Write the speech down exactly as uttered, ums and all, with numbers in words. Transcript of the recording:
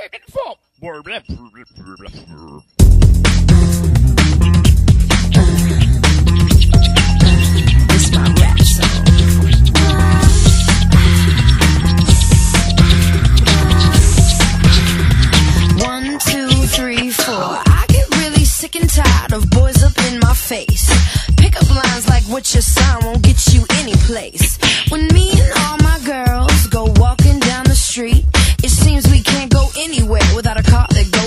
second form. It's my rap song. One, two, three, four. I get really sick and tired of boys up in my face. Pickup lines like what your sign won't get you any place. When me and all my girls go walking down the street, it seems we can't go anywhere without a car that goes